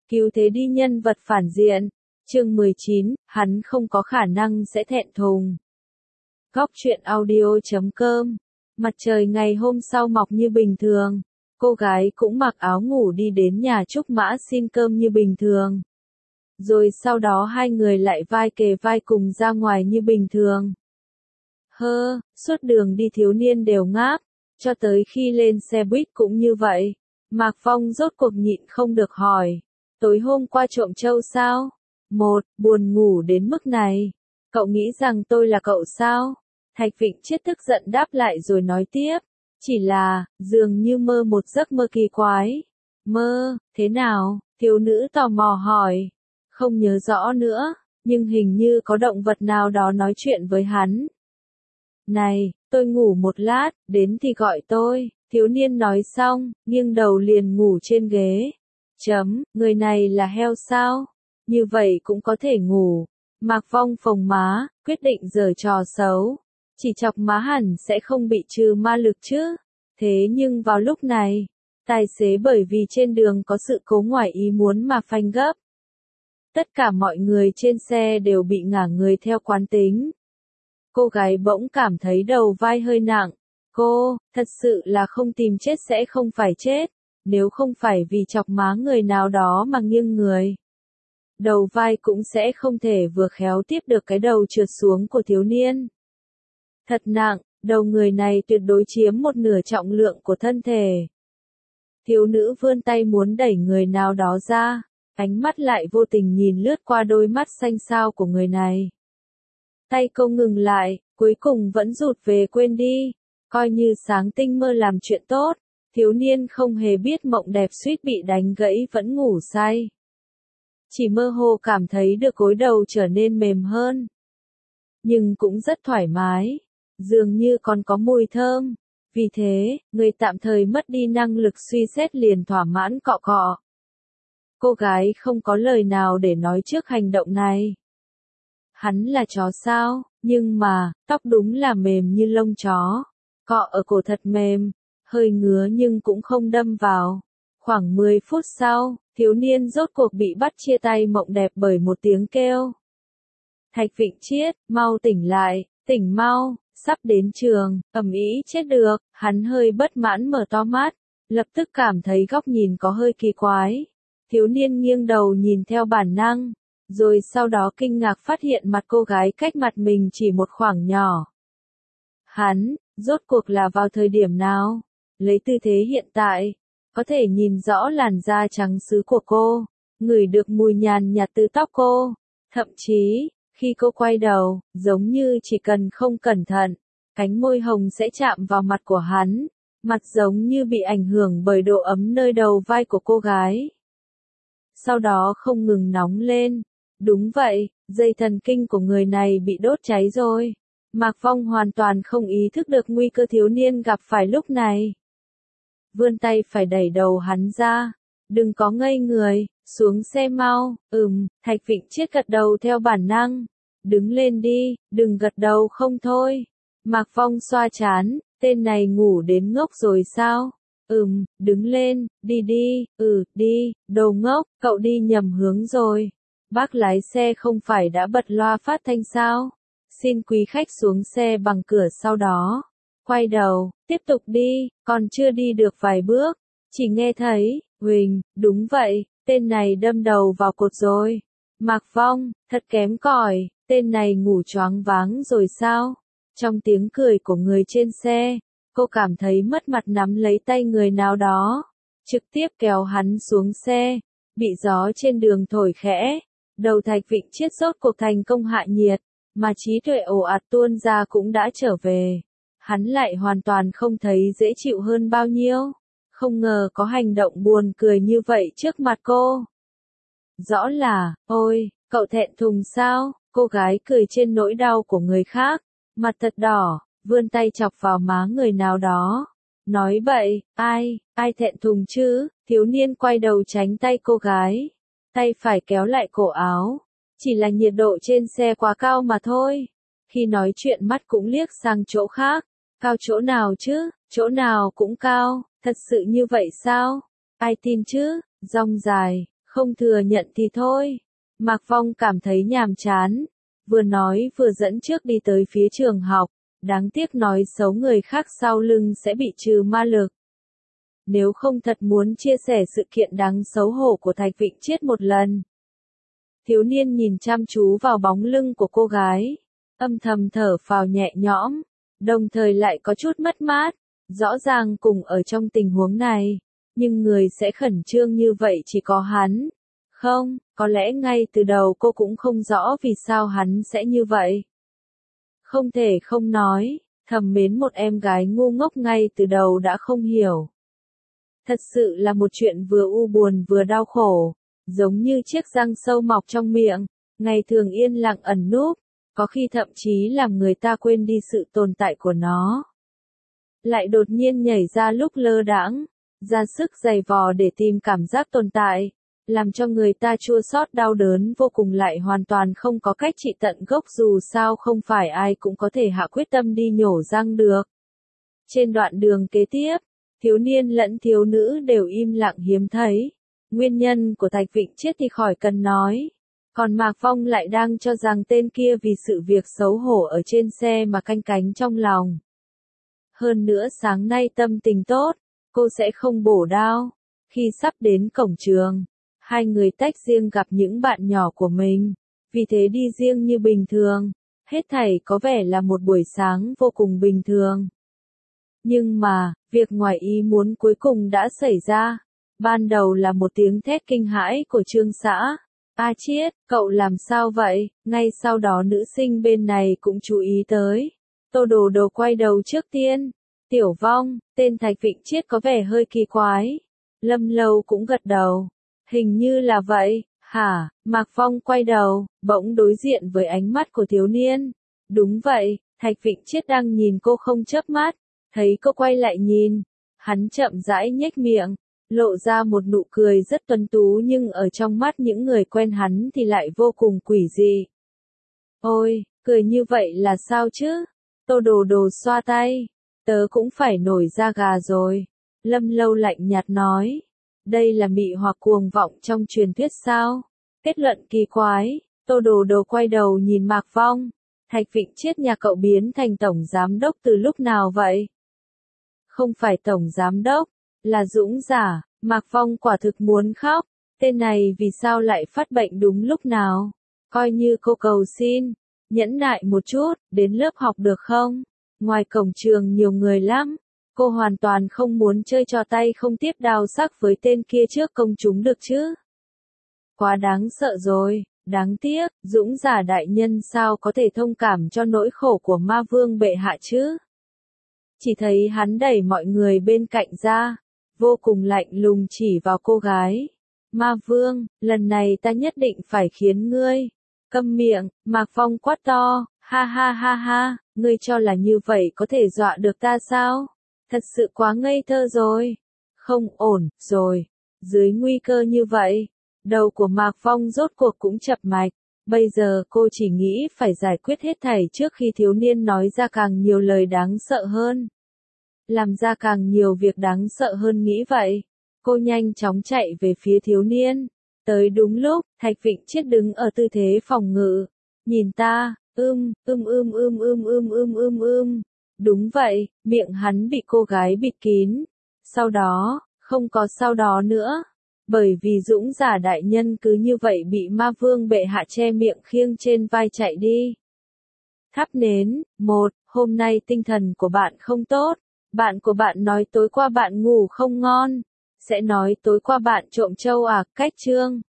Cứu thế đi nhân vật phản diện. Chương 19, hắn không có khả năng sẽ thẹn thùng. Góc truyện audio.com. Mặt trời ngày hôm sau mọc như bình thường. Cô gái cũng mặc áo ngủ đi đến nhà Trúc Mã xin cơm như bình thường. Rồi sau đó hai người lại vai kề vai cùng ra ngoài như bình thường. Suốt đường đi thiếu niên đều ngáp, cho tới khi lên xe buýt cũng như vậy. Mạc Phong rốt cuộc nhịn không được hỏi, tối hôm qua trộm trâu sao? Buồn ngủ đến mức này. Cậu nghĩ rằng tôi là cậu sao? Thạch Vịnh Triết tức giận đáp lại rồi nói tiếp, chỉ là, dường như mơ một giấc mơ kỳ quái. Mơ, thế nào? Thiếu nữ tò mò hỏi. Không nhớ rõ nữa, nhưng hình như có động vật nào đó nói chuyện với hắn. Này, tôi ngủ một lát, đến thì gọi tôi. Thiếu niên nói xong, nghiêng đầu liền ngủ trên ghế. Người này là heo sao? Như vậy cũng có thể ngủ. Mạc Phong phồng má, quyết định giở trò xấu. Chỉ chọc má hẳn sẽ không bị trừ ma lực chứ. Thế nhưng vào lúc này, tài xế bởi vì trên đường có sự cố ngoài ý muốn mà phanh gấp. Tất cả mọi người trên xe đều bị ngả người theo quán tính. Cô gái bỗng cảm thấy đầu vai hơi nặng. Cô, thật sự là không tìm chết sẽ không phải chết, nếu không phải vì chọc má người nào đó mà nghiêng người. Đầu vai cũng sẽ không thể vừa khéo tiếp được cái đầu trượt xuống của thiếu niên. Thật nặng, đầu người này tuyệt đối chiếm một nửa trọng lượng của thân thể. Thiếu nữ vươn tay muốn đẩy người nào đó ra, ánh mắt lại vô tình nhìn lướt qua đôi mắt xanh xao của người này. Tay cô ngừng lại, cuối cùng vẫn rụt về quên đi. Coi như sáng tinh mơ làm chuyện tốt, thiếu niên không hề biết mộng đẹp suýt bị đánh gãy vẫn ngủ say. Chỉ mơ hồ cảm thấy được gối đầu trở nên mềm hơn. Nhưng cũng rất thoải mái, dường như còn có mùi thơm. Vì thế, người tạm thời mất đi năng lực suy xét liền thỏa mãn cọ cọ. Cô gái không có lời nào để nói trước hành động này. Hắn là chó sao, nhưng mà, tóc đúng là mềm như lông chó. Cọ ở cổ thật mềm, hơi ngứa nhưng cũng không đâm vào. Khoảng 10 phút sau, thiếu niên rốt cuộc bị bắt chia tay mộng đẹp bởi một tiếng kêu. Thạch Vịnh Triết, mau tỉnh lại, tỉnh mau, sắp đến trường, ầm ĩ chết được. Hắn hơi bất mãn mở to mắt, lập tức cảm thấy góc nhìn có hơi kỳ quái. Thiếu niên nghiêng đầu nhìn theo bản năng, rồi sau đó kinh ngạc phát hiện mặt cô gái cách mặt mình chỉ một khoảng nhỏ. Hắn, rốt cuộc là vào thời điểm nào? Lấy tư thế hiện tại, có thể nhìn rõ làn da trắng sứ của cô, ngửi được mùi nhàn nhạt từ tóc cô. Thậm chí, khi cô quay đầu, giống như chỉ cần không cẩn thận, cánh môi hồng sẽ chạm vào mặt của hắn, mặt giống như bị ảnh hưởng bởi độ ấm nơi đầu vai của cô gái. Sau đó không ngừng nóng lên. Đúng vậy, dây thần kinh của người này bị đốt cháy rồi. Mạc Phong hoàn toàn không ý thức được nguy cơ thiếu niên gặp phải lúc này. Vươn tay phải đẩy đầu hắn ra. Đừng có ngây người, xuống xe mau. Thạch Vịnh Triết gật đầu theo bản năng. Đứng lên đi, đừng gật đầu không thôi. Mạc Phong xoa trán, tên này ngủ đến ngốc rồi sao? Đứng lên, đi đi, đi, đồ ngốc, cậu đi nhầm hướng rồi. Bác lái xe không phải đã bật loa phát thanh sao? Xin quý khách xuống xe bằng cửa sau đó. Quay đầu, tiếp tục đi, còn chưa đi được vài bước. Chỉ nghe thấy, huỳnh, đúng vậy, tên này đâm đầu vào cột rồi. Mạc Phong, thật kém cỏi, tên này ngủ choáng váng rồi sao? Trong tiếng cười của người trên xe, cô cảm thấy mất mặt nắm lấy tay người nào đó. Trực tiếp kéo hắn xuống xe, bị gió trên đường thổi khẽ. Đầu Thạch Vịnh Triết rốt cuộc thành công hạ nhiệt, mà trí tuệ ồ ạt tuôn ra cũng đã trở về. Hắn lại hoàn toàn không thấy dễ chịu hơn bao nhiêu. Không ngờ có hành động buồn cười như vậy trước mặt cô. Rõ là, ôi, cậu thẹn thùng sao? Cô gái cười trên nỗi đau của người khác, mặt thật đỏ, vươn tay chọc vào má người nào đó. Nói bậy, ai thẹn thùng chứ? Thiếu niên quay đầu tránh tay cô gái. Tay phải kéo lại cổ áo. Chỉ là nhiệt độ trên xe quá cao mà thôi. Khi nói chuyện mắt cũng liếc sang chỗ khác. Cao chỗ nào chứ? Chỗ nào cũng cao. Thật sự như vậy sao? Ai tin chứ? Rong dài, không thừa nhận thì thôi. Mạc Phong cảm thấy nhàm chán, vừa nói vừa dẫn trước đi tới phía trường học, đáng tiếc nói xấu người khác sau lưng sẽ bị trừ ma lực. Nếu không thật muốn chia sẻ sự kiện đáng xấu hổ của Thạch Vịnh Triết một lần. Thiếu niên nhìn chăm chú vào bóng lưng của cô gái, âm thầm thở phào nhẹ nhõm, đồng thời lại có chút mất mát, rõ ràng cùng ở trong tình huống này, nhưng người sẽ khẩn trương như vậy chỉ có hắn. Không, có lẽ ngay từ đầu cô cũng không rõ vì sao hắn sẽ như vậy. Không thể không nói, thầm mến một em gái ngu ngốc ngay từ đầu đã không hiểu. Thật sự là một chuyện vừa u buồn vừa đau khổ, giống như chiếc răng sâu mọc trong miệng, ngày thường yên lặng ẩn núp, có khi thậm chí làm người ta quên đi sự tồn tại của nó. Lại đột nhiên nhảy ra lúc lơ đãng, ra sức giày vò để tìm cảm giác tồn tại, làm cho người ta chua xót đau đớn vô cùng lại hoàn toàn không có cách trị tận gốc dù sao không phải ai cũng có thể hạ quyết tâm đi nhổ răng được. Trên đoạn đường kế tiếp, thiếu niên lẫn thiếu nữ đều im lặng hiếm thấy. Nguyên nhân của Thạch Vịnh Triết thì khỏi cần nói. Còn Mạc Phong lại đang cho rằng tên kia vì sự việc xấu hổ ở trên xe mà canh cánh trong lòng. Hơn nữa sáng nay tâm tình tốt, cô sẽ không bổ đao. Khi sắp đến cổng trường, hai người tách riêng gặp những bạn nhỏ của mình, vì thế đi riêng như bình thường, hết thảy có vẻ là một buổi sáng vô cùng bình thường. Nhưng mà, việc ngoài ý muốn cuối cùng đã xảy ra. Ban đầu là một tiếng thét kinh hãi của Trương xã. A Triết, cậu làm sao vậy? Ngay sau đó nữ sinh bên này cũng chú ý tới. Tô Đồ Đồ quay đầu trước tiên. Tiểu Vong, tên Thạch Vịnh Triết có vẻ hơi kỳ quái. Lâm Lâu cũng gật đầu. Hình như là vậy, hả? Mạc Phong quay đầu, bỗng đối diện với ánh mắt của thiếu niên. Đúng vậy, Thạch Vịnh Triết đang nhìn cô không chớp mắt. Thấy cô quay lại nhìn, hắn chậm rãi nhếch miệng, lộ ra một nụ cười rất tuấn tú nhưng ở trong mắt những người quen hắn thì lại vô cùng quỷ dị. Ôi, cười như vậy là sao chứ? Tô Đồ Đồ xoa tay, tớ cũng phải nổi da gà rồi. Lâm Lâu lạnh nhạt nói, đây là mị hoặc cuồng vọng trong truyền thuyết sao? Kết luận kỳ quái, Tô Đồ Đồ quay đầu nhìn Mạc Phong, Thạch Vịnh Triết nhà cậu biến thành tổng giám đốc từ lúc nào vậy? Không phải tổng giám đốc, là Dũng giả. Mạc Phong quả thực muốn khóc, tên này vì sao lại phát bệnh đúng lúc nào? Coi như cô cầu xin, nhẫn nại một chút, đến lớp học được không? Ngoài cổng trường nhiều người lắm, cô hoàn toàn không muốn chơi trò tay không tiếp đao sắc với tên kia trước công chúng được chứ? Quá đáng sợ rồi, đáng tiếc, Dũng giả đại nhân sao có thể thông cảm cho nỗi khổ của ma vương bệ hạ chứ? Chỉ thấy hắn đẩy mọi người bên cạnh ra, vô cùng lạnh lùng chỉ vào cô gái. Ma vương, lần này ta nhất định phải khiến ngươi câm miệng. Mạc Phong quát to, ha ha ha ha, ngươi cho là như vậy có thể dọa được ta sao? Thật sự quá ngây thơ rồi. Không ổn, rồi. Dưới nguy cơ như vậy, đầu của Mạc Phong rốt cuộc cũng chập mạch. Bây giờ cô chỉ nghĩ phải giải quyết hết thảy trước khi thiếu niên nói ra càng nhiều lời đáng sợ hơn. Làm ra càng nhiều việc đáng sợ hơn nghĩ vậy. Cô nhanh chóng chạy về phía thiếu niên. Tới đúng lúc, Thạch Vịnh Triết đứng ở tư thế phòng ngự. Nhìn ta, Đúng vậy, miệng hắn bị cô gái bịt kín. Sau đó, không có sau đó nữa. Bởi vì Dũng giả đại nhân cứ như vậy bị ma vương bệ hạ che miệng khiêng trên vai chạy đi. Thắp nến, hôm nay tinh thần của bạn không tốt. Bạn của bạn nói tối qua bạn ngủ không ngon. Sẽ nói tối qua bạn trộm trâu à, cách chương.